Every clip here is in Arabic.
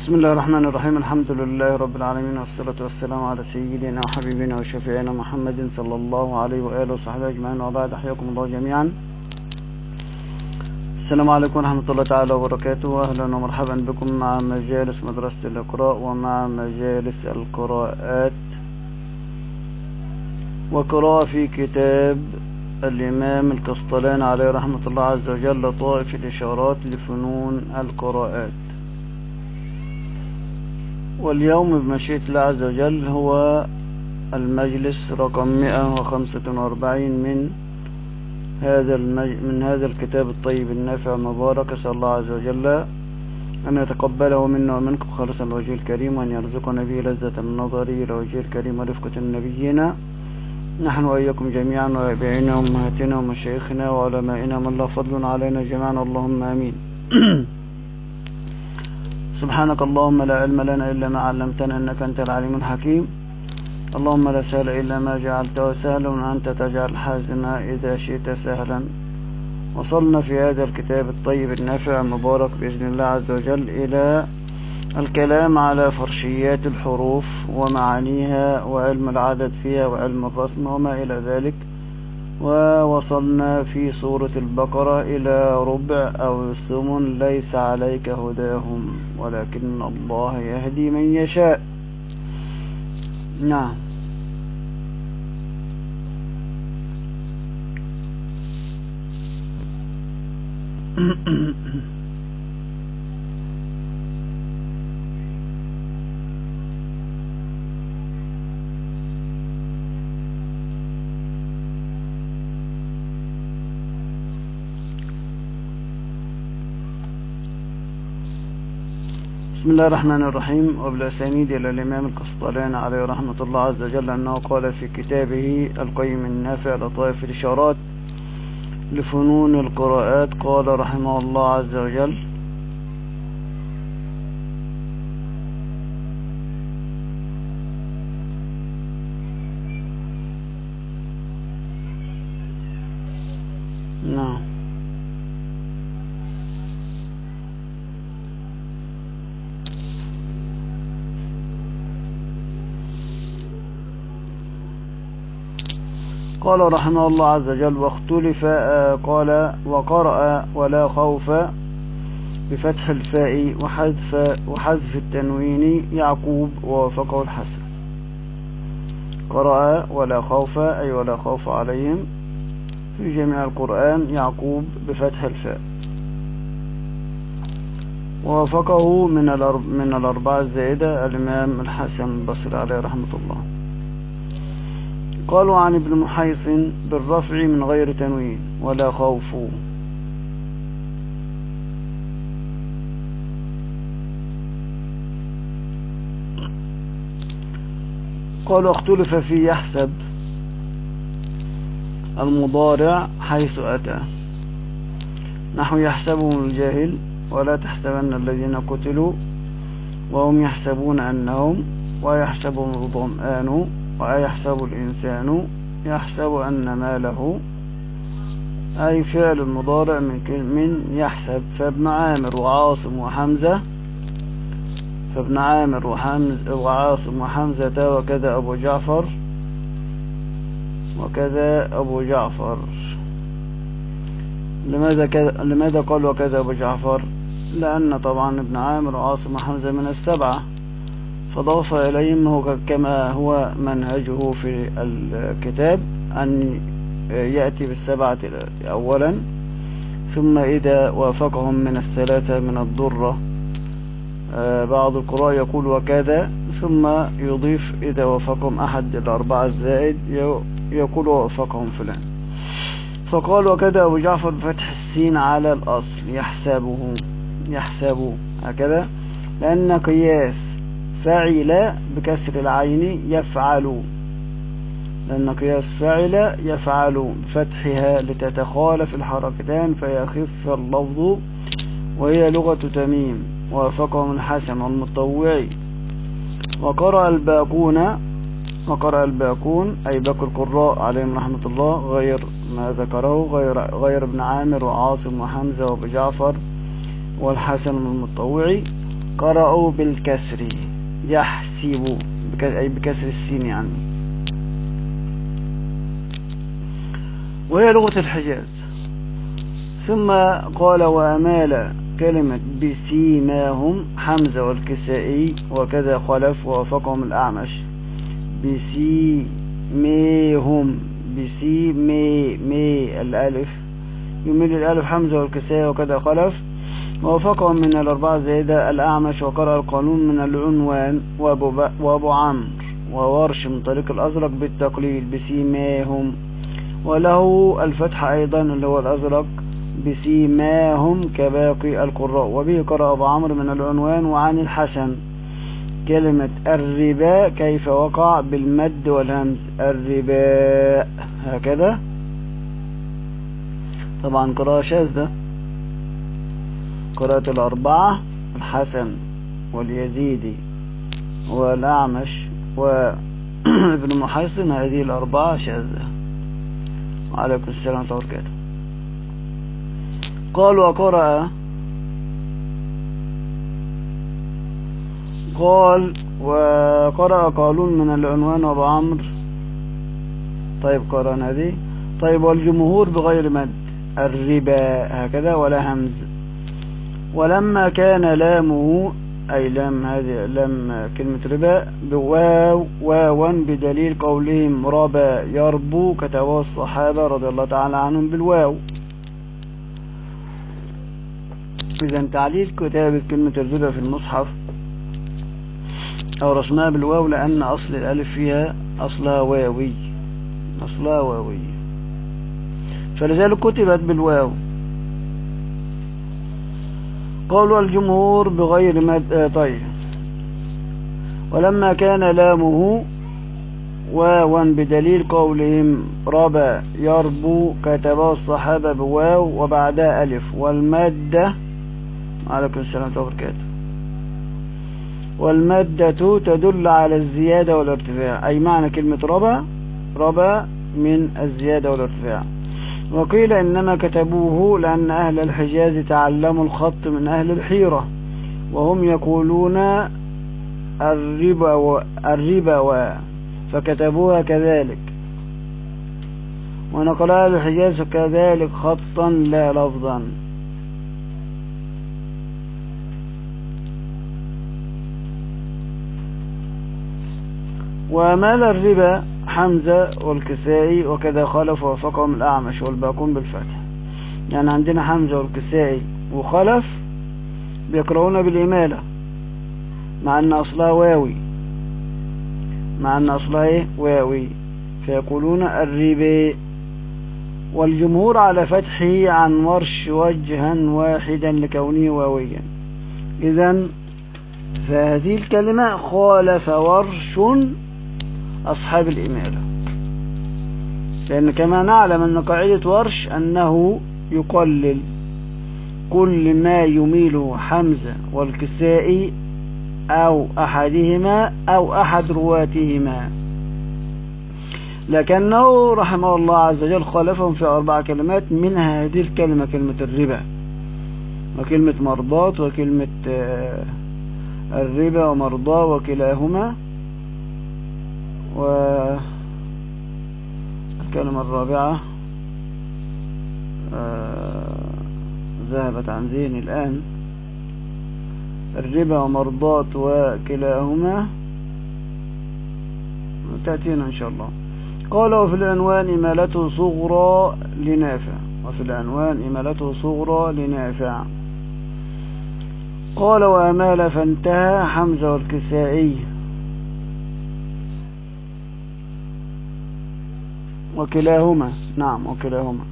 بسم الله الرحمن الرحيم. الحمد لله رب العالمين، والصلاة والسلام على سيدنا وحبيبنا وشفيعنا محمد صلى الله عليه وآله وصحبه أجمعين، وبعد. أحياكم الله جميعا. السلام عليكم ورحمة الله تعالى وبركاته، أهلا ومرحبا بكم مع مجالس مدرسة الإقراء ومع مجالس القراءات وقراءة في كتاب الإمام القسطلاني عليه رحمة الله عز وجل، لطائف الإشارات لفنون القراءات. واليوم بمشيئة الله عز وجل هو المجلس رقم 145 من هذا الكتاب الطيب النافع المبارك. أسأل الله عز وجل أن يتقبله منا ومنكم خالصا لوجهه الكريم، وأن يرزقنا به لذة النظر إلى وجهه الكريم ورفقة النبيين، نحن وإياكم جميعا، وآبائنا وأمهاتنا ومشايخنا وعلمائنا من له فضل علينا جميعا، اللهم آمين. سبحانك اللهم لا علم لنا إلا ما علمتنا، إنك أنت العليم الحكيم. اللهم لا سهل إلا ما جعلته سهلا، وأنت تجعل الحزن إذا شئت سهلا. وصلنا في هذا الكتاب الطيب النافع المبارك بإذن الله عز وجل إلى الكلام على فرشيات الحروف ومعانيها وعلم العدد فيها وعلم الرسم وما إلى ذلك. ووصلنا في سورة البقرة إلى ربع أو ثمن ليس عليك هداهم ولكن الله يهدي من يشاء. نعم. بسم الله الرحمن الرحيم. وبالأسانيد إلى الإمام القسطلاني عليه رحمة الله عز وجل أنه قال في كتابه القيم النافع لطائف الإشارات لفنون القراءات، قال رحمه الله عز وجل: نعم. قال رحمه الله عز وجل: واختلف قال وقرأ ولا خوف بفتح الفاء وحذف التنوين يعقوب ووافقه الحسن. قرأ ولا خوف أي ولا خوف عليهم في جميع القرآن، يعقوب بفتح الفاء، ووافقه من الأربعة الزائدة الإمام الحسن البصري عليه رحمة الله. قالوا عن ابن محيص بالرفع من غير تنوين ولا خوف. قالوا اختلف في يحسب المضارع حيث أتى، نحو يحسبهم الجاهل ولا تحسبن الذين قتلوا وهم يحسبون أنهم، ويحسبهم الظمآن، ويحسب الإنسان يحسب أن ماله، أي فعل المضارع من يحسب. فابن عامر وعاصم وحمزة وكذا أبو جعفر. لماذا قال وكذا أبو جعفر؟ لأن طبعا ابن عامر وعاصم وحمزة من السبعة، فضاف إليهم كما هو منهجه في الكتاب أن يأتي بالسبعة أولا، ثم إذا وافقهم من الثلاثة من الضرة، بعض القراء يقول وكذا، ثم يضيف إذا وافقهم أحد الأربعة الزائد يقول وافقهم فلان. فقال وكذا أبو جعفر بفتح السين على الأصل يحسب هكذا، لأن قياس فعل بكسر العين يفعل بفتحها لتتخالف الحركتان فيخف اللفظ، وهي لغة تميم. ووافقهم الحسن والمطوعي. وقرأ الباقون أي باقي القراء عليهم رحمة الله غير ما ذكره، غير ابن عامر وعاصم وحمزة وابو جعفر والحسن والمطوعي. قرأوا بالكسر يحسب أي بكسر السين يعني، وهي لغة الحجاز. ثم قال وأمال كلمة بسيماهم حمزة والكسائي وكذا خلف ووافقهم الأعمش. بسيماهم بسيمي الألف يميل الألف حمزة والكسائي وكذا خلف ووافقهم من الأربعة زائدة الأعمش وقرأ القانون من العنوان وأبو عمرو وورش من طريق الأزرق بالتقليل بسيماهم، وله الفتح أيضا اللي هو الأزرق بسيماهم كباقي القراء. وبه قرأ أبو عمرو من العنوان. وعن الحسن كلمة الربا كيف وقع بالمد والهمز الرباء هكذا، طبعا قراءة شاذة. قراءة الأربعة الحسن واليزيدي والأعمش وابن محيصن هذه الأربعة شاذة. وعليكم السلام ورحمة الله وبركاته. قال وقرأ قالون من العنوان وأبو عمرو. طيب قرأنا هذه. طيب والجمهور بغير مد الربا هكذا ولا همز. ولما كان لامه أي لام هذه لام كلمة ربا واوا بدليل قولهم ربا يربو كتبه الصحابة رضي الله تعالى عنهم بالواو. إذا تعليل كتابة كلمة الربا في المصحف أو رسمها بالواو لأن أصل الألف فيها أصلها واوي فلذلك كتبت بالواو. قالوا الجمهور بغير مد. طيب ولما كان لامه واوا بدليل قولهم ربا يربو كتبه الصحابة بواو وبعدها ألف والمادة. عليكم السلام ورحمة الله وبركاته. والمادة تدل على الزيادة والارتفاع أي معنى كلمة ربا من الزيادة والارتفاع. وقيل إنما كتبوه لأن أهل الحجاز تعلموا الخط من أهل الحيرة وهم يقولون الربا فكتبوها كذلك، ونقل أهل الحجاز كذلك خطا لا لفظا. ومال الربا حمزة والكسائي وكذا خلف ووافقهم الأعمش والباقون بالفتح. يعني عندنا حمزة والكسائي وخلف بيقرؤون بالإمالة مع أن أصلها واوي فيقولون الربا. والجمهور على فتحه عن ورش وجها واحدا لكونه واويا. إذن فهذه الكلمة خالف ورش أصحاب الإمالة، لأن كما نعلم أن قاعدة ورش أنه يقلل كل ما يميله حمزة والكسائي أو أحدهما أو أحد رواتهما، لكنه رحمه الله عز وجل خالفهم في 4 كلمات منها هذه الكلمة كلمة الربا وكلمة مرضات وكلمة الربا ومرضاه وكلاهما. والكلمة الرابعة ذهبت عن ذهني الآن. الربا ومرضات وكلاهما تأتينا إن شاء الله. قال وفي العنوان إمالته صغرى لنافع. قال وأمال فانتهى حمزة والكسائي وكلاهما. نعم وكلاهما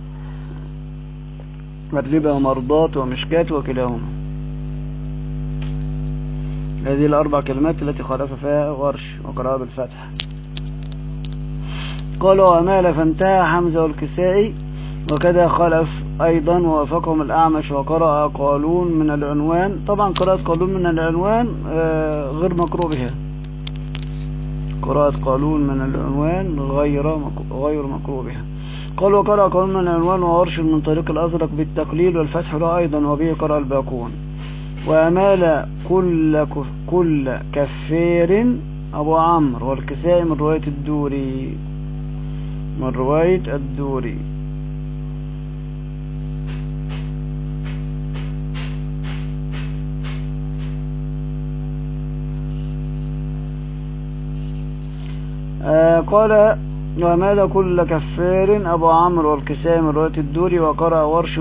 الربا ومرضات ومشكات وكلاهما. هذه ال4 كلمات التي خالف فيها ورش وقرأ بالفتح. قال وأمال فانتهى حمزة والكسائي وكذا خلف أيضا ووافقهم الأعمش وقرأ قالون من العنوان. طبعا قراءة قالون من العنوان غير مقروء بها. قراءة قالون من العنوان غير مقروء بها. قال وقرأ قالون من العنوان وورش من طريق الأزرق بالتقليل والفتح له أيضا وبه قرأ الباقون. وأمال كل كفير أبو عمرو، والكسائي من رواية الدوري. قال وماذا كل كفار أبو عمرو والكسائي من رواية الدوري، وقرأ ورش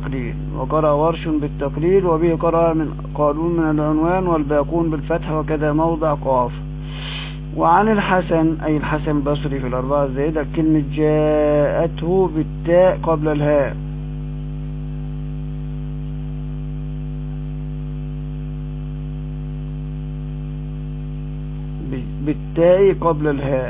بالتقليل وبه قرأ من قالون من العنوان، والباقون بالفتح وكذا موضع قاف. وعن الحسن أي الحسن البصري في الأربعة الزائدة كلمة جاءته بالتاء قبل الهاء، بالتاء قبل الهاء.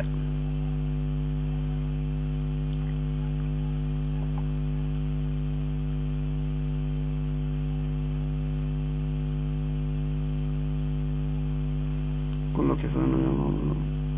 كله كفاية يا الله.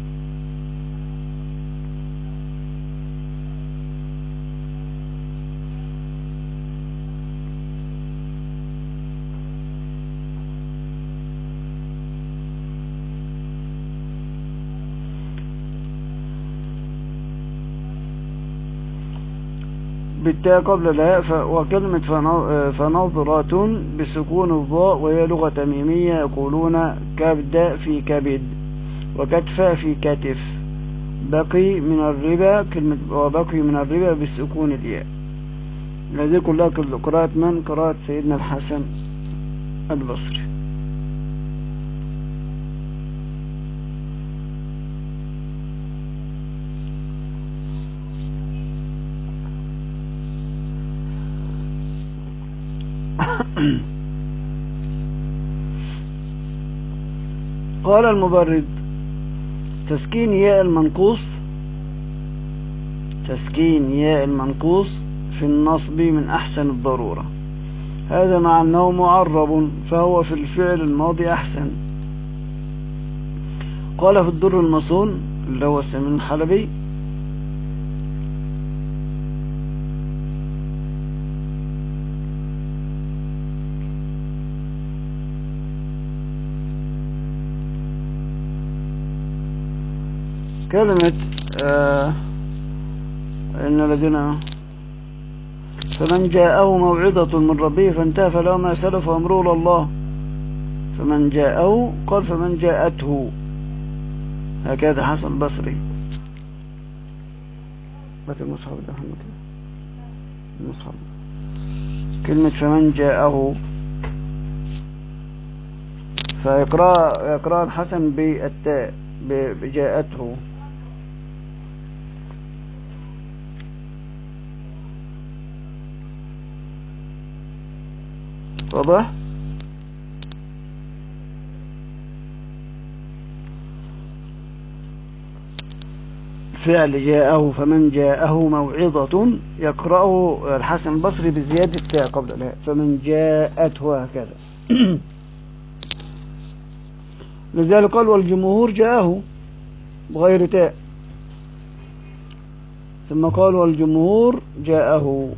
بالتاء قبل الهاء. وكلمة فنظرة بسكون الضاء، وهي لغة تميمية يقولون كبد في كبد، وكتف في كتف. بقي من الربا كلمة وبقي من الربا بسكون الياء. هذه كلها قراءة من؟ قراءة سيدنا الحسن البصري. قال المبرد تسكين ياء المنقوص في النصب من أحسن الضرورة، هذا مع أنه معرب فهو في الفعل الماضي أحسن. قال في الدر المصون اللي هو السمين الحلبي كلمة إن الذين فمن جاءه موعظة من ربه فانتهى فله ما سلف وأمره إلى الله. فمن جاءه قال فمن جاءته، هكذا حسن البصري. بات المصحف ده المصحف كلمة فمن جاءه، فيقرأ الحسن بالتاء بجاءته. واضح؟ فعل جاءه فمن جاءه موعظة يقرأه الحسن البصري بزيادة التاء قبل الهاء، فمن جاءته هكذا. لذلك قال والجمهور جاءه بغير تاء، ثم قال والجمهور جاءه.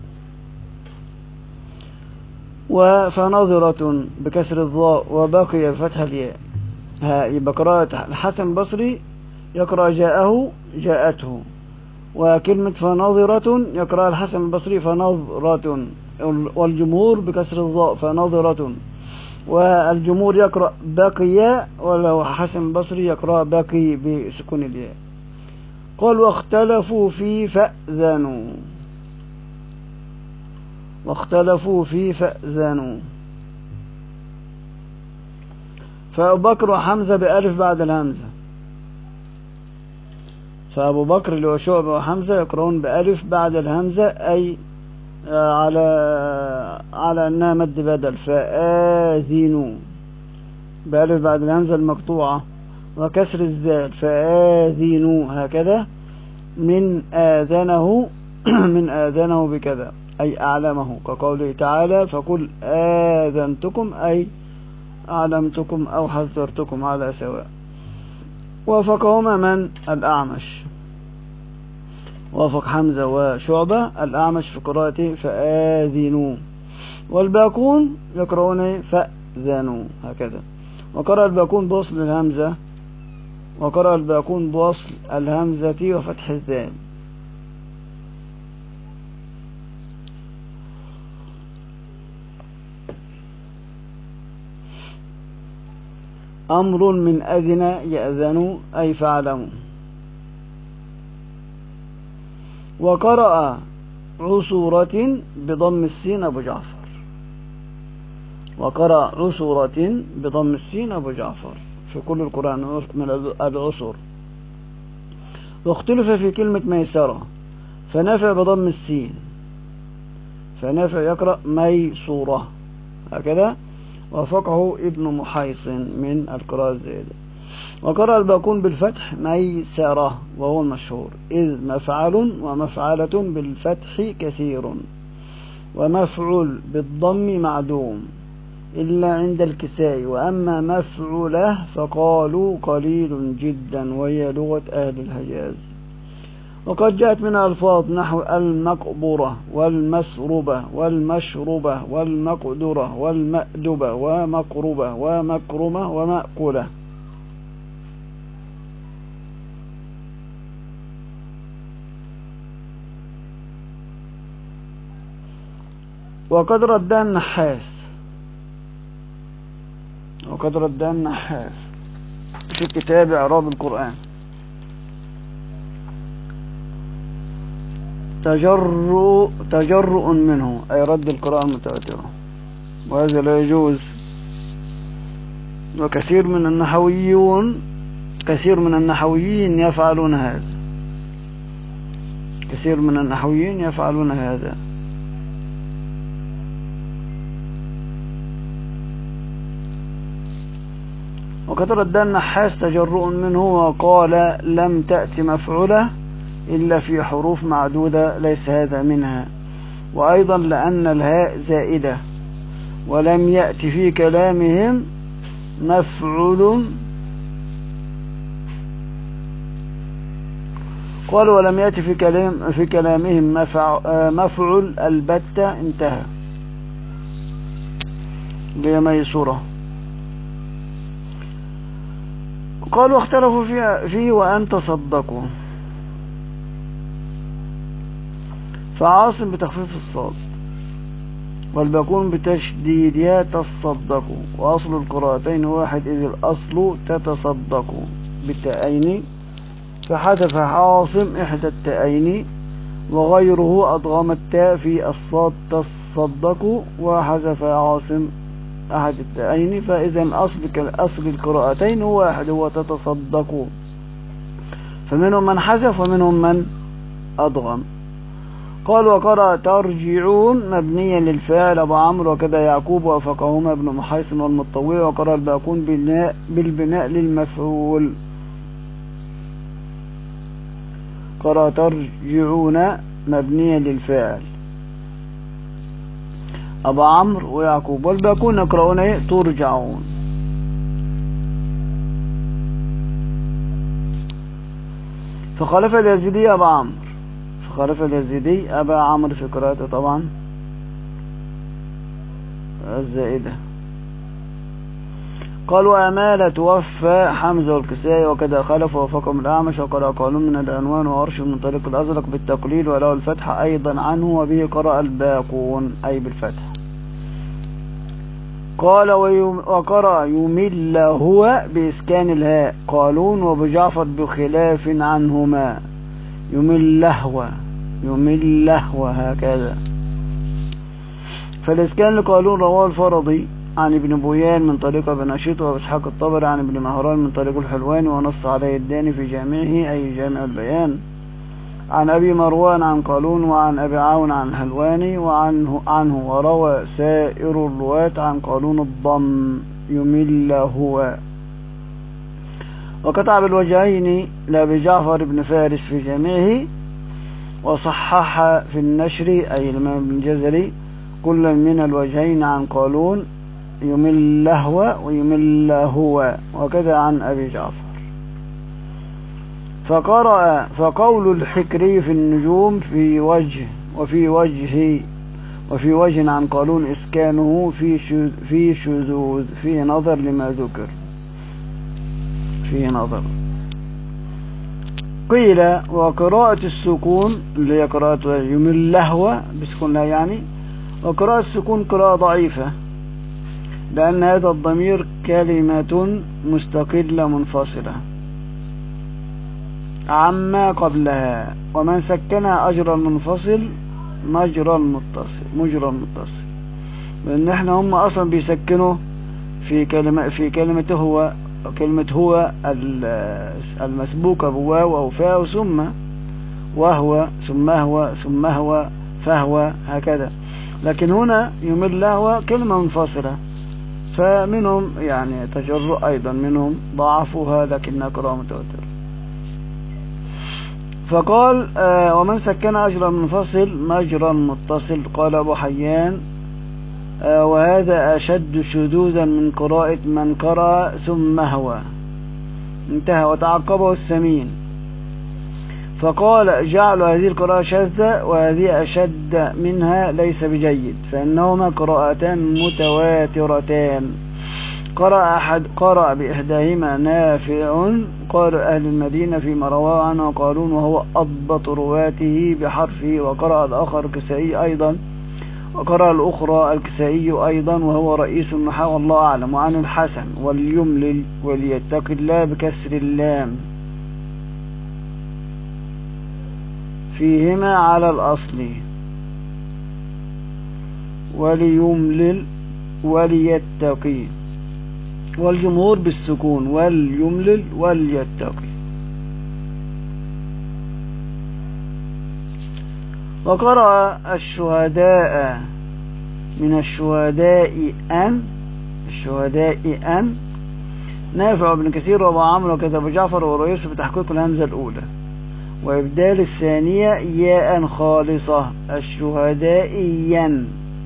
فنظرة بكسر الضاء وبقي بفتح الياء. يبقى قراءة الحسن البصري يقرأ جاءه جاءته، وكلمة فنظرة يقرأ الحسن البصري فنظرة، والجمهور بكسر الضاء فنظرة، والجمهور يقرأ بقي، ولو حسن البصري يقرأ بقي بسكون الياء. قال واختلفوا في فأذنوا. فأبو بكر وحمزة بألف بعد الهمزة، فأبو بكر اللي هو شعبة وحمزة يقرؤون بألف بعد الهمزة، أي على أنها مد بدل، فآذنوا بألف بعد الهمزة المقطوعة وكسر الذال، فآذنوا هكذا. من آذنه بكذا أي أعلمه، كقوله تعالى فقل آذنتكم أي أعلمتكم أو حذرتكم على سواء. وافقهما من؟ الأعمش، وافق حمزة وشعبة الأعمش في قراءته فآذنوا، والباقون يقرؤون يأذنوا هكذا. وقرأ الباقون بوصل الهمزة، وقرأ الباقون بوصل الهمزة وفتح الذال. أمر من أذن يأذن أي فاعلموا. وقرأ عصورة بضم السين أبو جعفر، وقرأ عصورة بضم السين أبو جعفر في كل القرآن من العصور. واختلف في كلمة ميسرة، فنافع بضم السين، فنافع يقرأ ميسورة هكذا، وافقه ابن محيصن من القراءة الزائدة. وقرأ الباقون بالفتح ميسرة وهو المشهور، إذ مفعل ومفعلة بالفتح كثير، ومفعول بالضم معدوم إلا عند الكسائي، وأما مفعوله فقالوا قليل جدا وهي لغة أهل الحجاز. وقد جاءت منها ألفاظ نحو المقبرة والمسربة والمشربة والمقدرة والمأدبة ومقربة ومكرمة ومأكولة. وقد ردها النحاس، وقد ردها النحاس في كتاب إعراب القرآن: تجرؤ منه، أي رد القراءة المتواترة، وهذا لا يجوز. وكثير من النحويين يفعلون هذا، كثير من النحويين يفعلون هذا. وقد رد النحاس تجرؤ منه، وقال لم تأت مفعولة إلا في حروف معدودة ليس هذا منها، وأيضا لأن الهاء زائدة، ولم يأت في كلامهم مفعول، قال ولم يأت في كلامهم مفعول البتة، انتهى لميسورة. قالوا اختلفوا فيه وأن تصدقوا، فعاصم بتخفيف الصاد، والباقون بتشديدها تصدقوا، وأصل القراءتين واحد، إذ الأصل تتصدقوا بالتأين، فحذف عاصم إحدى التأين، وغيره أضغم التاء في الصاد تصدقوا، وحذف عاصم أحد التأين، فإذا أصل القراءتين هو واحد، هو تتصدقوا، فمنهم من حذف ومنهم من أضغم. قال وقرأ ترجعون مبنيا للفاعل أبو عمرو وكذا يعقوب، وافقهما ابن محيصن والمطوي. وقرأ الباقون بالبناء للمفعول، قرأ ترجعون مبنيا للفاعل أبو عمرو ويعقوب، والباقون يقرؤون ترجعون. فخالف اليزيدي أبا عمرو، فخالف اليزيدي أبا عمرو في قراءته طبعا الزائدة. قال وأمال توفى حمزة والكسائي وكذا خلف، ووافقهم الأعمش. وقرأ قالون من العنوان وأرشد من طريق الأزرق بالتقليل وله الفتح أيضا عنه، وبه قرأ الباقون أي بالفتح. قال وقرأ يمل هو بإسكان الهاء قالون وابو جعفر بخلاف عنهما، يمل هو هكذا. فالإسكان لقالون رواه الفرضي عن ابن بويان من طريق ابن نشيط وإسحاق الطبري عن ابن مهران من طريق الحلواني، ونص عليه الداني في جامعه أي جامع البيان عن أبي مروان عن قالون وعن أبي عون عن الحلواني عنه وروى سائر الرواة عن قالون الضم يمل هو. وقطع بالوجهين لأبي جعفر بن فارس في جامعه، وصحح في النشر أي الإمام ابن الجزري كل من الوجهين عن قالون يمل هو ويمل هو، وكذا عن أبي جعفر. فقول الحكري في النجوم في وجه وفي وجه عن قالون إسكانه في شذوذ، فيه نظر لما ذكر، فيه نظر. قيل وقراءة السكون اللي هي قراءة يمل لهوة بسكون لا يعني، وقراءة السكون قراءة ضعيفة، لأن هذا الضمير كلمة مستقلة منفصلة عما قبلها، ومن سكنها أجرى المنفصل مجرى المتصل، لأن احنا هم أصلا بيسكنوا في كلمة هو، كلمة هو المسبوكة بواو أو فاء ثم وهو ثم هو ثم هو فهو هكذا، لكن هنا يمل لهو كلمة منفصلة، فمنهم يعني تجرؤ، أيضا منهم ضعفوها لكنها قراءة متواترة. فقال ومن سكن أجرى المنفصل مجرى المتصل. قال أبو حيان وهذا أشد شذوذا من قراءة من قرأ ثم هو، انتهى. وتعقبه السمين فقال جعل هذه القراءة شاذة وهذه أشد منها ليس بجيد، فإنهما قراءتان متواترتان. قرأ بإحداهما نافع قال أهل المدينة فيما رواه عنه قالون وهو أضبط رواته بحرفه، وقرأ الآخر الكسائي أيضا، وقرأ الأخرى الكسائي أيضا وهو رئيس النحو والله أعلم. وعن الحسن وليملل وليتق الله بكسر اللام فيهما على الأصل، وليملل وليتقي، والجمهور بالسكون وليملل وليتقي. وقرأ الشهداء من الشهداء أن نافع بن كثير وابو عمرو وكتب جعفر ورئيس بتحقيق الهمزة الأولى وإبدال الثانية ياء خالصة الشهدائيا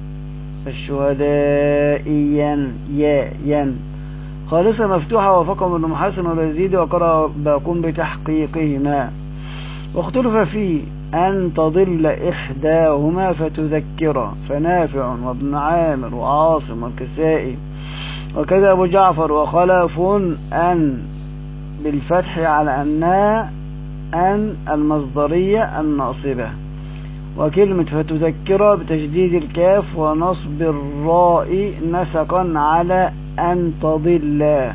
ياء خالصة مفتوحة وفقهم ابن محسن واليزيدي، وقرأ باقون بتحقيقهما. واختلف فيه أن تضل إحداهما فتذكر، فنافع وابن عامر وعاصم والكسائي وكذا أبو جعفر وخلف أن بالفتح على أنها أن المصدرية الناصبة، وكلمة فتذكر بتشديد الكاف ونصب الراء نسقا على أن تضل.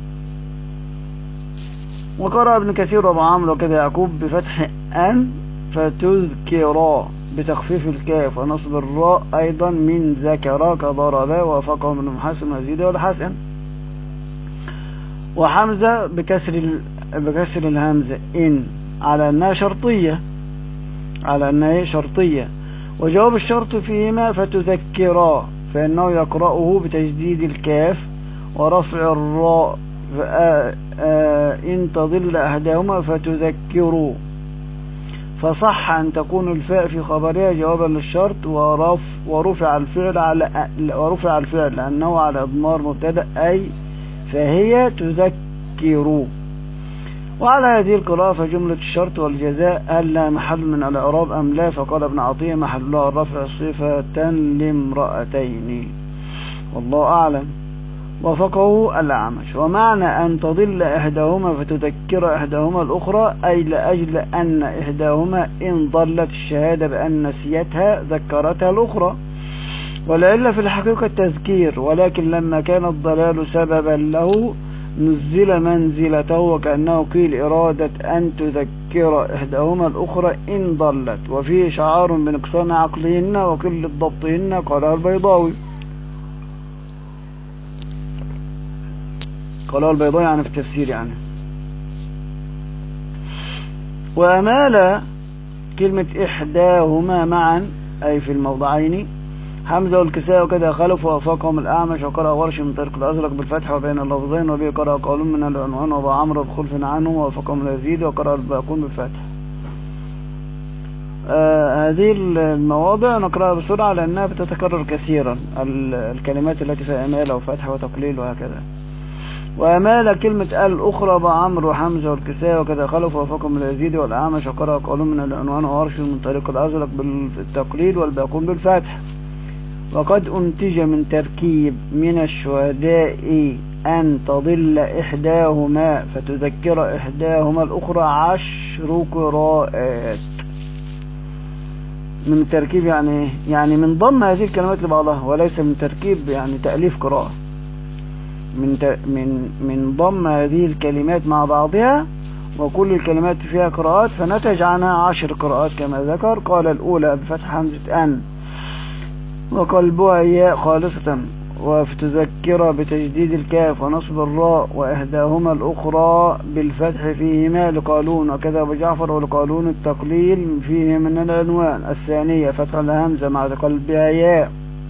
وقرأ ابن كثير وابو عمرو وكذا يعقوب بفتح أن فتذكر بتخفيف الكاف ونصب الراء أيضا من ذكر كضربا، ووافقهم ابن محسن ويزيد والحسن. وحمزة بكسر الهمزة إن على أنها شرطية، وجواب الشرط فيهما فتذكرا فإنه يقرأه بتجديد الكاف ورفع الراء إن تضل أحدهما فتذكروا، فصح أن تكون الفاء في خبرها جوابا للشرط ورفع الفعل لأنه على إضمار مبتدأ أي فهي تذكر. وعلى هذه القراءة فجملة الشرط والجزاء هل لها محل من الإعراب أم لا؟ فقال ابن عطية محلها الرفع صفة لامرأتين والله أعلم. وفقه الأعمش. ومعنى أن تضل إحداهما فتذكر إحداهما الأخرى أي لأجل أن إحداهما إن ضلت الشهادة بأن نسيتها ذكرتها الأخرى، والعلة في الحقيقة التذكير، ولكن لما كان الضلال سببا له نزل منزلته، وكأنه قيل إرادة أن تذكر إحداهما الأخرى إن ضلت، وفيه إشعار بنقصان عقلهن وقلة ضبطهن قالها البيضاوي يعني في التفسير يعني. وأمال كلمة إحداهما معا أي في الموضعين حمزة والكساء وكذا خلف، ووافقهم الأعمش وقرأ ورش من طريق الأزرق بالفتح وبين اللفظين، وبه قرأ قولون من العنوان وأبو عمرو بخلف عنه، ووافقهم اليزيد وقرأ الباقون بالفتح. هذه المواضع نقرأها بسرعة لأنها بتتكرر كثيرا، الكلمات التي فيها إمالة وفتح وتقليل وهكذا. وأمال كلمة الأخرى بعمر وحمزة والكساء وكذا خلف، ووافقهم اليزيد والأعمش وقرأ قولون من العنوان وورش من طريق الأزرق بالتقليل والباقون بالفتح. وقد أنتج من تركيب من الشهداء أن تضل إحداهما فتذكر إحداهما الأخرى 10 قراءات. من التركيب يعني يعني من ضم هذه الكلمات لبعضها، وليس من تركيب يعني تأليف قراءة. من ضم هذه الكلمات مع بعضها، وكل الكلمات فيها قراءات، فنتج عنها 10 قراءات كما ذكر. قال الأولى بفتح همزة أن وقلبها ياء خالصة، وفتذكر بتجديد الكاف ونصب الراء، وإحداهما الأخرى بالفتح فيهما لقالون، وكذا أبو جعفر ولقالون التقليل فيه من العنوان. الثانية فتح الهمزة مع قلبها ياء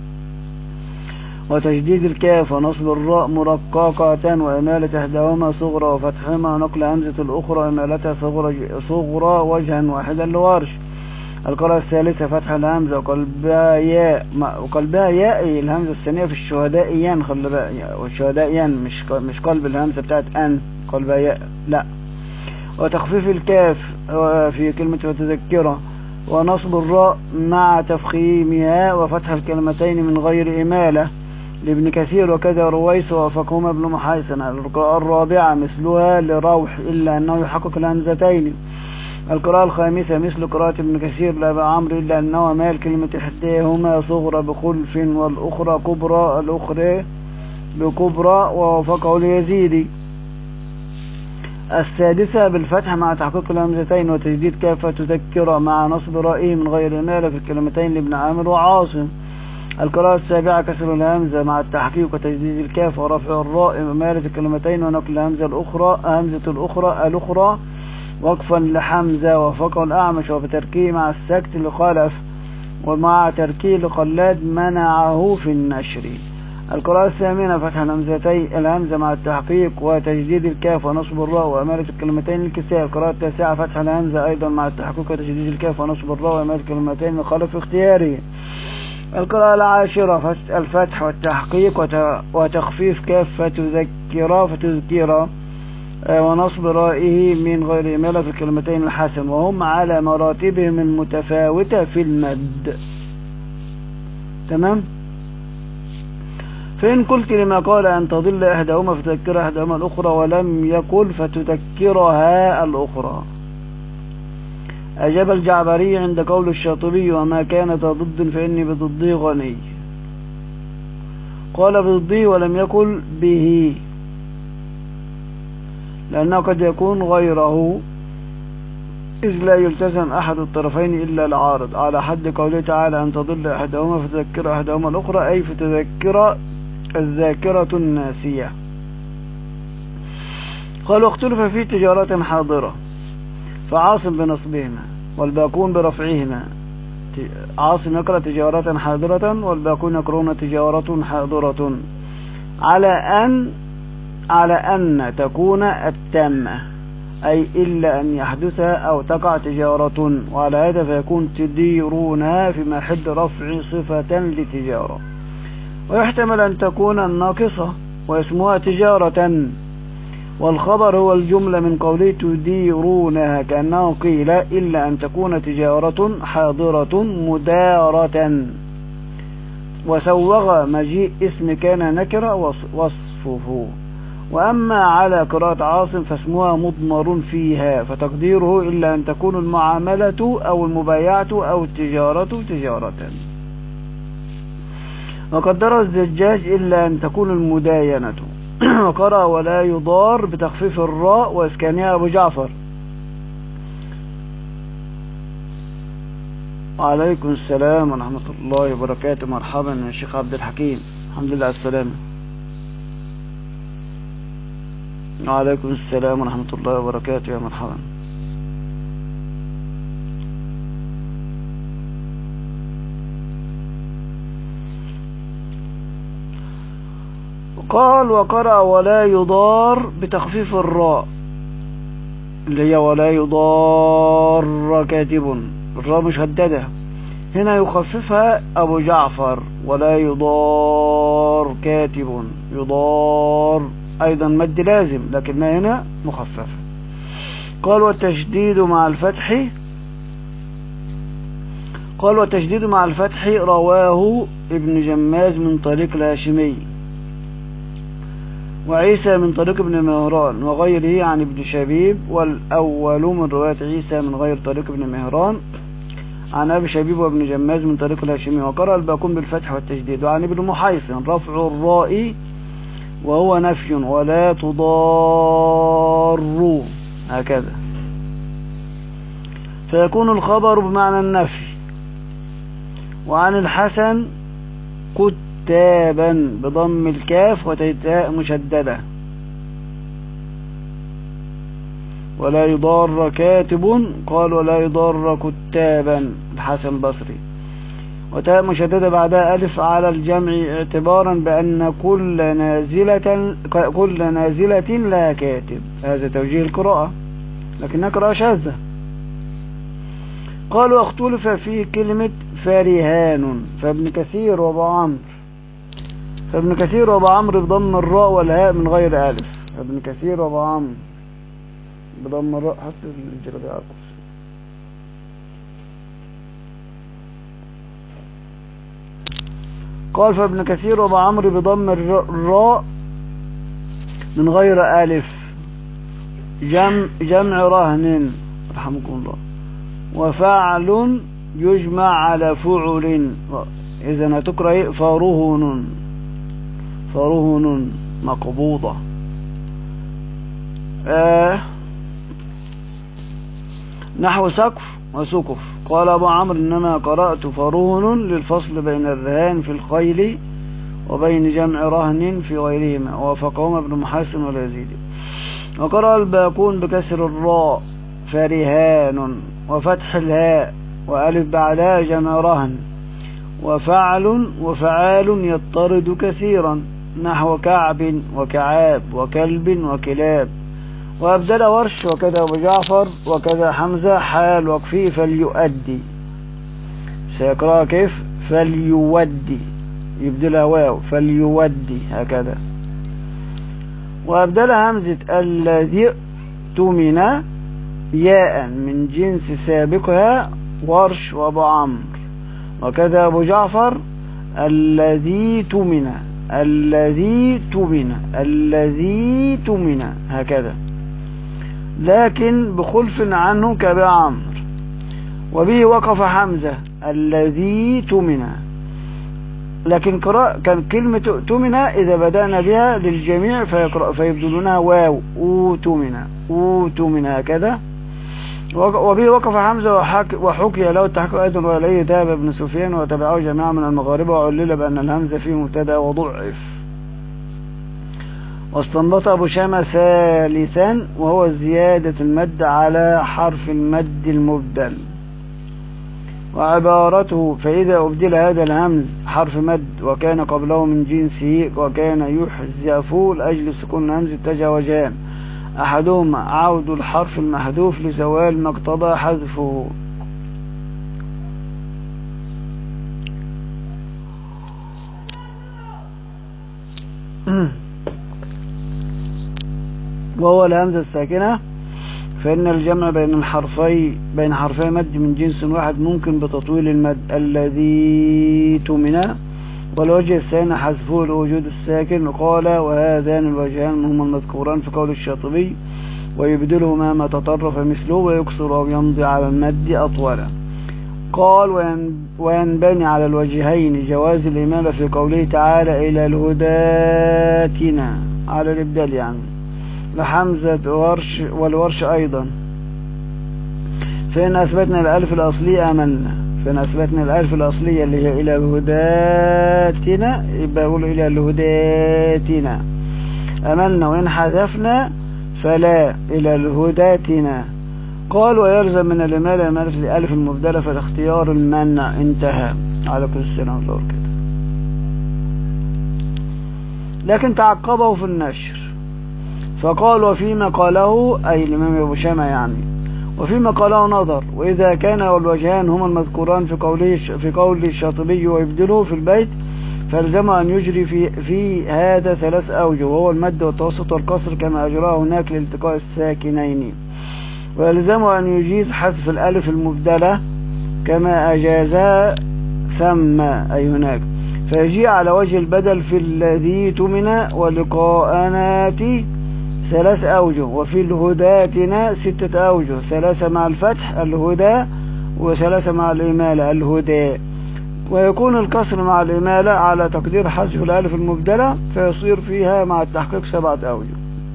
وتجديد الكاف ونصب الراء مرققة، وإمالة إحداهما صغرى وفتحهما ونقل همزة الأخرى وإمالتها صغرى وجها واحدا لورش. القراءة الثالثة فتح الهمزة وقلبها ياء الهمزة الثانية في الشهداء ين، خلي بالك، والشهداء ين مش قلب الهمزة بتاعت أن، قلبها ياء لا. وتخفيف الكاف في كلمة وتذكرة، ونصب الراء مع تفخيمها، وفتح الكلمتين من غير إمالة لابن كثير وكذا رويس ووافقهما ابن محيصن. القراءة الرابعة مثلها لروح إلا أنه يحقق الهمزتين. القراءة الخامسة مثل قراءة ابن كثير لأبي عمرو إلا أنه مال كلمة إحداهما صغرى بخلف والأخرى كبرى، الأخرى بكبرى، ووافقه اليزيدي. السادسة بالفتح مع تحقيق الهمزتين وتجديد كافة تذكر مع نصب رائه من غير إمالة في الكلمتين لابن عامر وعاصم. القراءة السابعة كسر الهمزة مع التحقيق وتجديد الكاف ورفع الراء إمالة الكلمتين ونقل همزة الأخرى وقفا لحمزة، وفقه الأعمش، وبتركيه مع السكت لخلف، ومع تركيه لخلاد منعه في النشر. القراءة الثامنة فتح الهمزة مع التحقيق وتجديد الكاف ونصب الراء وإمالة الكلمتين للكساء. القراءة التاسعة فتح الهمزة أيضا مع التحقيق وتجديد الكاف ونصب الراء وإمالة الكلمتين لخلف اختياره. القراءة العاشرة الفتح والتحقيق وتخفيف كاف فتذكر ونصب رائه من غير إمالة في الكلمتين الحسن، وهم على مراتبهم المتفاوتة في المد. تمام. فإن قلت لما قال أن تضل إحداهما فتذكر إحداهما الأخرى ولم يقل فتذكرها الأخرى، أجاب الجعبري عند قول الشاطبي وما كان ضد فإني بضده غني. قال بضده ولم يقل به لأنه قد يكون غيره، إذ لا يلتزم أحد الطرفين إلا العارض، على حد قوله تعالى أن تضل إحداهما فتذكر إحداهما الأخرى، أي فتذكر الذاكرة الناسية. قالوا اختلف في تجارة حاضرة، فعاصم بنصبهما والباقون برفعهما. عاصم يقرأ تجارة حاضرة والباقون يقرؤون تجارة حاضرة، على أن تكون التامة، أي إلا أن يحدث أو تقع تجارة، وعلى هذا فيكون تديرونها في محل رفع صفة لتجارة. ويحتمل أن تكون الناقصة واسمها تجارة، والخبر هو الجملة من قوله تديرونها، كأنه قيل إلا أن تكون تجارة حاضرة مدارة، وسوغ مجيء اسم كان نكرة وصفه. وأما على قراءة عاصم فاسمها مضمر فيها، فتقديره إلا أن تكون المعاملة أو المبايعة أو التجارة تجارة. وقدر الزجاج إلا أن تكون المداينة. وقرأ ولا يضار بتخفيف الراء وإسكانها أبو جعفر. وعليكم السلام ورحمة الله وبركاته. مرحبا يا شيخ عبد الحكيم، الحمد لله على السلامة. وعليكم السلام ورحمة الله وبركاته، يا مرحبا. قال وقرأ ولا يضار بتخفيف الراء اللي هي ولا يضار كاتب، الراء مشددة، هنا يخففها أبو جعفر ولا يضار كاتب، يضار أيضا مد لازم لكنها هنا مخففة. قال والتشديد مع الفتح، قال وتشديد مع الفتح رواه ابن جماز من طريق الهاشمي، وعيسى من طريق ابن مهران وغيره عن ابن شبيب، والأول من رواية عيسى من غير طريق ابن مهران عن أبي شبيب وابن جماز من طريق الهاشمي. وقرأ الباقون بالفتح والتشديد. وعن ابن محيصن رفع الراء وهو نفي ولا تضاروا هكذا، فيكون الخبر بمعنى النفي. وعن الحسن كتابا بضم الكاف وتاء مشددة، ولا يضار كاتب، قال ولا يضار كتابا الحسن البصري، وتاء مشددة بعدها ألف على الجمع اعتبارا بأن كل نازلة لها كاتب. هذا توجيه القراءة لكنها قراءة شاذة. قالوا اختلف في كلمة فرهان، فابن كثير وابو عمرو بضم الراء والهاء من غير ألف. ابن كثير وابو عمرو بضم الراء، حتى الجلبية على القرص. قال فابن كثير وابو عمرو بضم الراء من غير ألف، جمع رهن رحمكم الله، وفعل يجمع على فعل، إذا هتقرأ فرهن مقبوضة. نحو سقف وسقف. قال أبو عمرو إنما قرأت فرهن للفصل بين الرهان في الخيل وبين جمع رهن في غيرهما، ووافقهما ابن محيصن واليزيدي. وقرأ الباقون بكسر الراء فرهان وفتح الهاء وألف بعدها جمع رهن، وفعل وفعال يطرد كثيرا، نحو كعب وكعاب وكلب وكلاب. وأبدل ورش وكذا أبو جعفر وكذا حمزة حال وكفي فليؤدي، سيقرأ كيف؟ فليودي، يبدلها واو فليودي هكذا. وأبدل همزة الذي اؤتمن ياء من جنس سابقها ورش وأبو عمرو، وكذا أبو جعفر الذي تمن هكذا، لكن بخلف عنه كأبي عمرو. وبه وقف حمزة الذي تمن، لكن كان كلمة تمن إذا بدأنا بها للجميع فيبدلونها واو أوتمن هكذا. وبه وقف حمزة وحكي له التحقيق أيضا، وإليه ذهب ابن سفيان وتبعه جماعة من المغاربة، وعلل بأن الهمزة فيه مبتدأ وضعف. واستنبط أبو شامة ثالثا وهو زيادة المد على حرف المد المبدل، وعبارته فإذا أبدل هذا الهمز حرف مد وكان قبله من جنسه وكان يحذف لأجل سكون الهمز تجاوزان، أحدهما عود الحرف المحذوف لزوال ما اقتضى حذفه. وهو الهمزة الساكنة، فإن الجمع بين حرفي مد من جنس واحد ممكن بتطويل المد الذي تمن، والوجه الثاني حذفه لوجود الساكن. قال وهذان الوجهان هما المذكوران في قول الشاطبي ويبدله ما تطرف مثله ويكسر أو يمضي على المد أطولا. قال وينبني على الوجهين جواز الإمالة في قوله تعالى إلى الهداتنا على الإبدال يعني لحمزة والورش أيضا، فإن أثبتنا الألف الأصلية أملنا، فإن أثبتنا الألف الأصلية اللي هي إلى الهداتنا يبقى يقول إلى الهداتنا أملنا، وإن حذفنا فلا إلى الهداتنا. قال ويلزم من الإمالة إمالة الألف المبدلة في الاختيار المنع. انتهى. على كل السلام والله كده. لكن تعقبه في النشر فقال وفيما قاله أي الإمام أبو شامة يعني، وفيما قاله نظر، وإذا كان والوجهان هما المذكوران في قول الشاطبي ويبدله في البيت فالزم أن يجري في هذا ثلاث أوجه، وهو المد والتوسط والقصر كما أجراه هناك لالتقاء الساكنين. ويلزم أن يجيز حذف الألف المبدلة كما أجاز ثم أي هناك، فيجيء على وجه البدل في الذي تمن ولقاءنات 3 أوجه، وفي الهداتنا 6 أوجه، 3 مع الفتح الهدى، و3 مع الإمالة الهدى. ويكون الكسر مع الإمالة على تقدير حذف الألف المبدلة، فيصير فيها مع التحقيق 7 أوجه.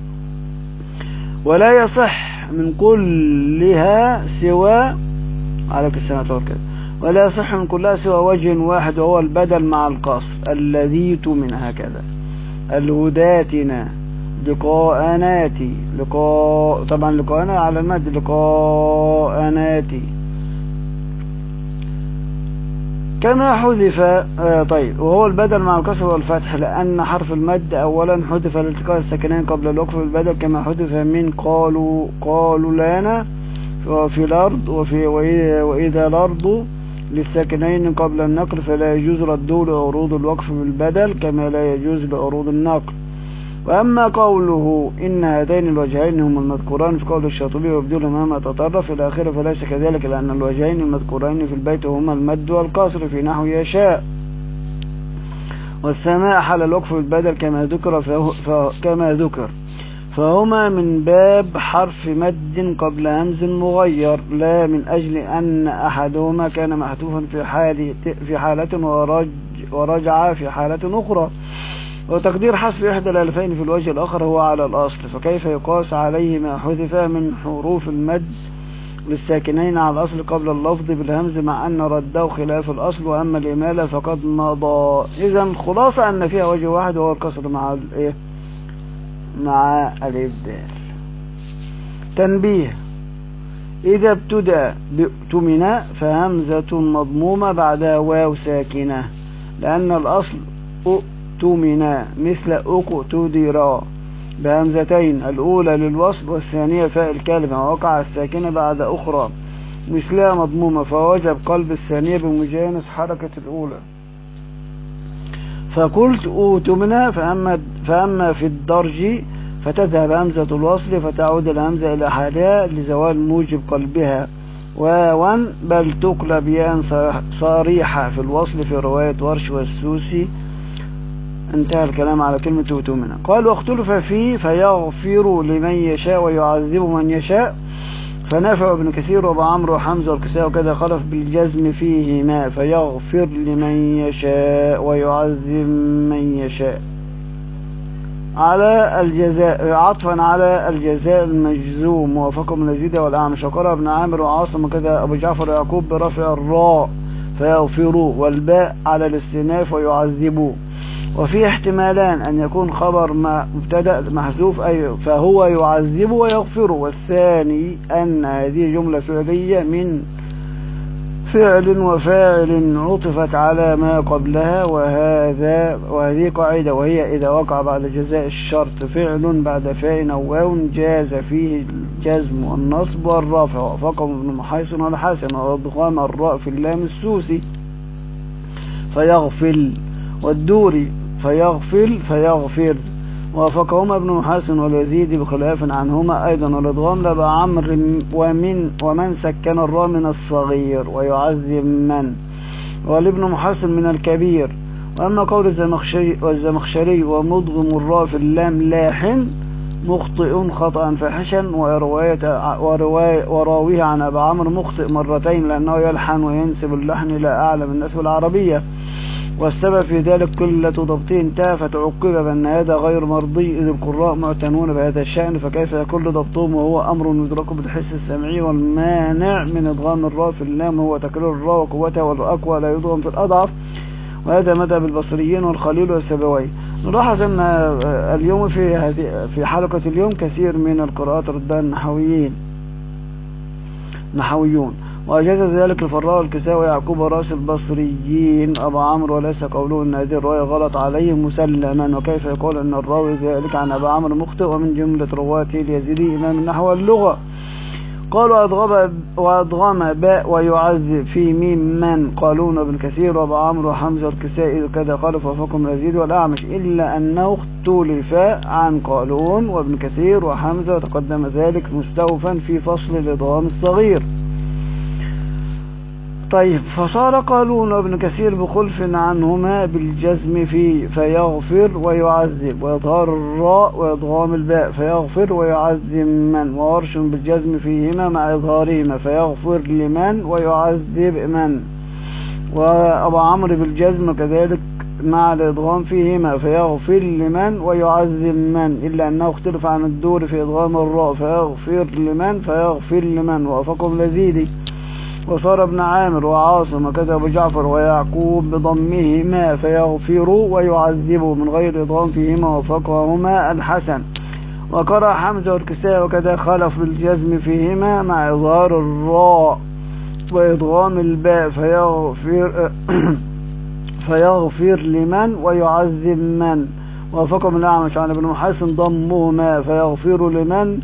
ولا يصح من كلها سوى عليك السنة والكذا، ولا يصح من كلها سوى وجه واحد، وهو البدل مع القصر الذي تمن هكذا. الهداتنا لقاءناتي طبعا لقاءنا على المد لقاءناتي كما حذف. طيب، وهو البدل مع الكسر والفتح، لأن حرف المد أولا حذف لالتقاء الساكنين قبل الوقف بالبدل، كما حذف من قالوا لنا في الأرض، وإذا الأرض للساكنين قبل النقل، فلا يجوز رده لعروض الوقف بالبدل كما لا يجوز لعروض النقل. وأما قوله إن هذين الوجهين هم المذكوران في قول الشاطبي وابدلهم مهما تطرف إلى آخره، فليس كذلك، لأن الوجهين المذكورين في البيت هما المد والقصر في نحو يشاء والسماء حال الوقف بالبدل كما ذكر، فهما من باب حرف مد قبل همز مغير، لا من أجل أن أحدهما كان محذوفا في حالة ورجع في حالة أخرى. وتقدير حذف إحدى الألفين في الوجه الآخر هو على الأصل، فكيف يقاس عليه ما حذف من حروف المد للساكنين على الأصل قبل اللفظ بالهمز، مع أن رده خلاف الأصل. وأما الإمالة فقد مضى. إذن خلاصة أن فيها وجه واحد وهو الكسر مع الإبدال. تنبيه: إذا ابتدأ بأتمن فهمزة مضمومة بعدها واو ساكنة، لأن الأصل أؤتمن مثل أقتدر بهمزتين، الأولى للوصل والثانية فاء الكلمة، ووقع الساكنة بعد أخرى مثلها مضمومة، فوجب قلب الثانية بمجانس حركة الأولى. فقلت أؤتمن، فأما في الدرج فتذهب همزة الوصل فتعود الهمزة إلى حالها لزوال موجب قلبها واوا، بل تقلب ياء صريحة في الوصل في رواية ورش والسوسي. انتهى الكلام على كلمة أؤتمن. قال: واختلف فيه فيغفر لمن يشاء ويعذب من يشاء، فنافع ابن كثير وابو عمرو وحمزة والكسائي وكذا خلف بالجزم فيهما، فيغفر لمن يشاء ويعذب من يشاء على الجزاء، عطفا على الجزاء المجزوم، ووافقهم يزيد والأعمش وقرأ ابن عامر وعاصم وكذا أبو جعفر ويعقوب برفع الراء فيغفروا، والباء على الاستئناف ويعذبوا. وفي احتمالان: أن يكون خبر مبتدأ محذوف أي فهو يعذب ويغفر، والثاني أن هذه جملة فعلية من فعل وفاعل عطفت على ما قبلها، وهذه قاعدة، وهي إذا وقع بعد جزاء الشرط فعل بعد فاء أو واو جاز فيه الجزم والنصب والرفع، ووافقهم ابن محيصن والحسن، وأضغام الراء في اللام السوسي فيغفل، والدوري فيغفر، ووافقهما ابن محيصن واليزيد بخلاف عنهما أيضا. والإضغام لأبي عمرو ومن سكن الراء من الصغير ويعذب من، والابن محيصن من الكبير. وأما قول الزمخشري ومضغم الراء في اللام لاحن مخطئ خطأ فاحشا، وراويه عن أبي عمرو مخطئ مرتين، لأنه يلحن وينسب اللحن إلى أعلم الناس بالعربية، والسبب في ذلك قلة ضبطه انتهى، فتعقب بأن هذا غير مرضي، إذ القراء معتنون بهذا الشأن، فكيف يكون ضبطهم وهو أمر يدرك بالحس السمعي. والمانع من إدغام الراء في اللام هو تكرار الراء وقوتها، والأقوى لا يدغم في الأضعف، وهذا مذهب البصريين والخليل والسبوي. نلاحظ أن اليوم في حلقة اليوم كثير من القراءات ردها النحويون، وأجاز ذلك الفراء والكسائي ويعقوب راس البصريين أبا عمرو، وليس قوله أن هذه الرواية غلط عليه مسلما. وكيف يقول أن الراوي ذلك عن أبا عمرو مخطئ ومن جملة رواته اليزيدي إمام النحو واللغة؟ قالوا وأضغم باء ويعذب في ميم من، قالون ابن كثير وأبا عمرو وحمزة الكسائي كذا خالف وفقهم يزيد والأعمش، إلا أنه اختلف عن قالون وابن كثير وحمزة، وتقدم ذلك مستوفا في فصل الإضغام الصغير. طيب فصار قالون وابن كثير بخلف عنهما بالجزم فيه فيغفر ويعذب، وإظهار الراء وإضغام الباء فيغفر ويعذب من، وورش بالجزم فيهما مع إظهارهما فيغفر لمن ويعذب من، وأبو عمرو بالجزم كذلك مع الإضغام فيهما فيغفر لمن ويعذب من، إلا أنه اختلف عن الدور في إضغام الراء فيغفر لمن فيغفر لمن، ووافقهم اليزيدي. وصار ابن عامر وعاصم وكذا أبو جعفر ويعقوب بضمهما فيغفر ويعذب من غير إضغام فيهما، ووافقهما الحسن. وقرأ حمزة والكسائي وكذا خلف بالجزم فيهما مع إظهار الراء وإضغام الباء فيغفر لمن ويعذب من، ووافقهم الأعمش عن ابن محسن ضمهما فيغفر لمن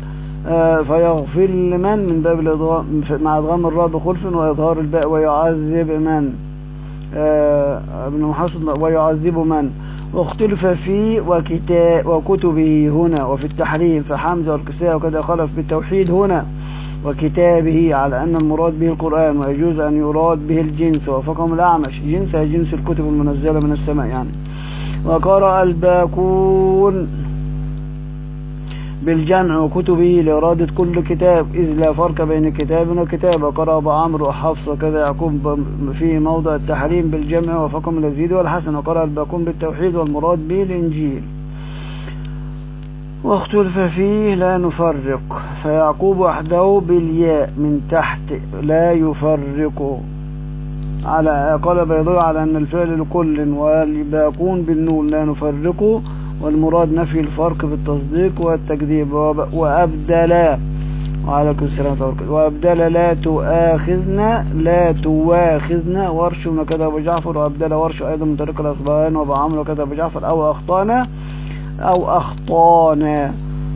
من باب الإضغام مع إضغام الراء بخلف وإظهار الباء ويعذب من، ابن محسن ويعذب من. واختلف في وكتبه هنا وفي التحريم فحمزة والكسائي وكذا خلف بالتوحيد هنا وكتابه على أن المراد به القرآن، ويجوز أن يراد به الجنس، ووافقهم الأعمش جنس الكتب المنزلة من السماء يعني. وقرأ الباقون بالجمع وكتبه لإرادة كل كتاب إذ لا فرق بين كتاب وكتاب. وقرأ أبو عمرو وحفص وكذا يعقوب في موضع التحريم بالجمع ووافقهم اليزيدي والحسن. وقرأ الباقون بالتوحيد والمراد به الإنجيل. واختلف فيه لا نفرق فيعقوب وحده بالياء من تحت لا يفرق على قال بيضاوي على أن الفعل لكل، والباقون بالنون لا نفرق والمراد نفي الفرق بالتصديق والتكذيب. وأبدل وعليكم السلام وأبدل لا تواخذنا ورش وكذا أبو جعفر، وأبدل ورش أيضا من طريق الأصبهان وأبو عمرو وكذا أبو جعفر أو أخطانا.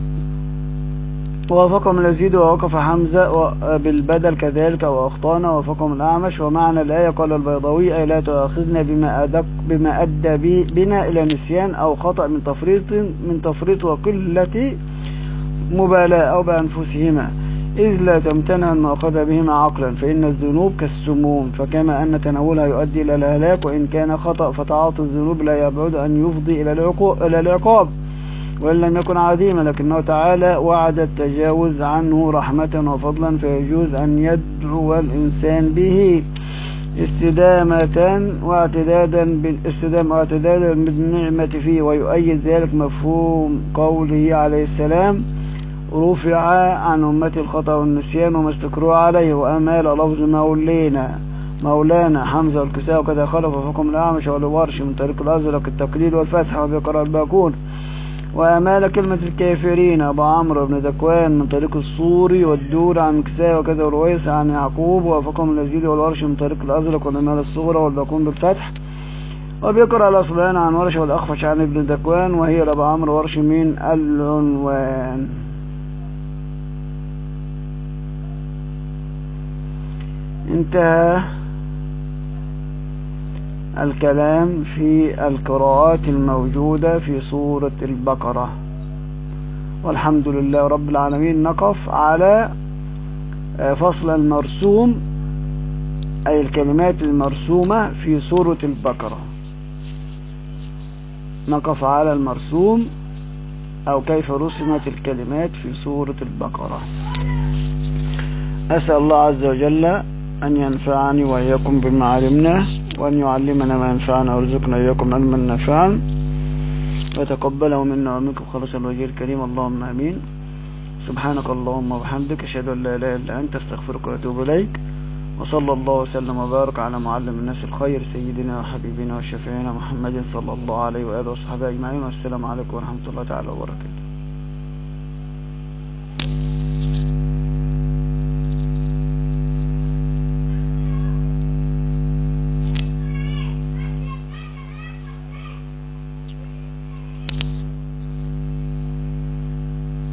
ووافقهم اليزيدي ووقف حمزة بالبدل كذلك أخطانا، ووافقهم الأعمش. ومعنى الآية قال البيضاوي أي لا تؤاخذنا بما أدى بنا إلى نسيان أو خطأ من تفريط وقلة مبالاة أو بأنفسهما، إذ لا تمتنع المؤاخذة بهما عقلا، فإن الذنوب كالسموم، فكما أن تناولها يؤدي إلى الهلاك وإن كان خطأ فتعاطي الذنوب لا يبعد أن يفضي إلى العقاب وإن لم يكن عديما، لكنه تعالى وعد التجاوز عنه رحمة وفضلا، فيجوز أن يدعو الإنسان به استدامة واعتدادا بالنعمة فيه. ويؤيد ذلك مفهوم قوله عليه السلام رفع عن أمتي الخطأ والنسيان وما استكروا عليه. وأمال لفظ مولانا حمزة والكسائي وكذا خلف وفقهم الأعمش والورش من طريق الأزرق التقليل والفتح وبقراء الباقون. وأمال كلمة الكافرين أبو عمرو بن ذكوان من طريق الصوري والدور عن الكسائي وكذا رويس عن يعقوب ووافقهم اليزيدي والورش من طريق الأزرق والأمال الصغرى والباقون بالفتح. وبيقرأ الأصبهان عن ورش والأخفش عن ابن ذكوان وهي لأبو عمرو ورش من العنوان. انتهى الكلام في القراءات الموجودة في سورة البقرة، والحمد لله رب العالمين. نقف على فصل المرسوم أي الكلمات المرسومة في سورة البقرة. نقف على المرسوم أو كيف رسمت الكلمات في سورة البقرة. أسأل الله عز وجل أن ينفعني وإياكم بما علمنا، وأن يعلمنا ما ينفعنا ويرزقنا إياكم علما نافعا، ويتقبله منا ومنكم خالص الوجه الكريم، اللهم آمين. سبحانك اللهم وبحمدك أشهد أن لا إله إلا أنت أستغفرك وأتوب إليك. وصلى الله وسلم وبارك على معلم الناس الخير سيدنا وحبيبنا وشفيعنا محمد صلى الله عليه وآله وصحبه أجمعين، والسلام عليكم ورحمة الله تعالى وبركاته.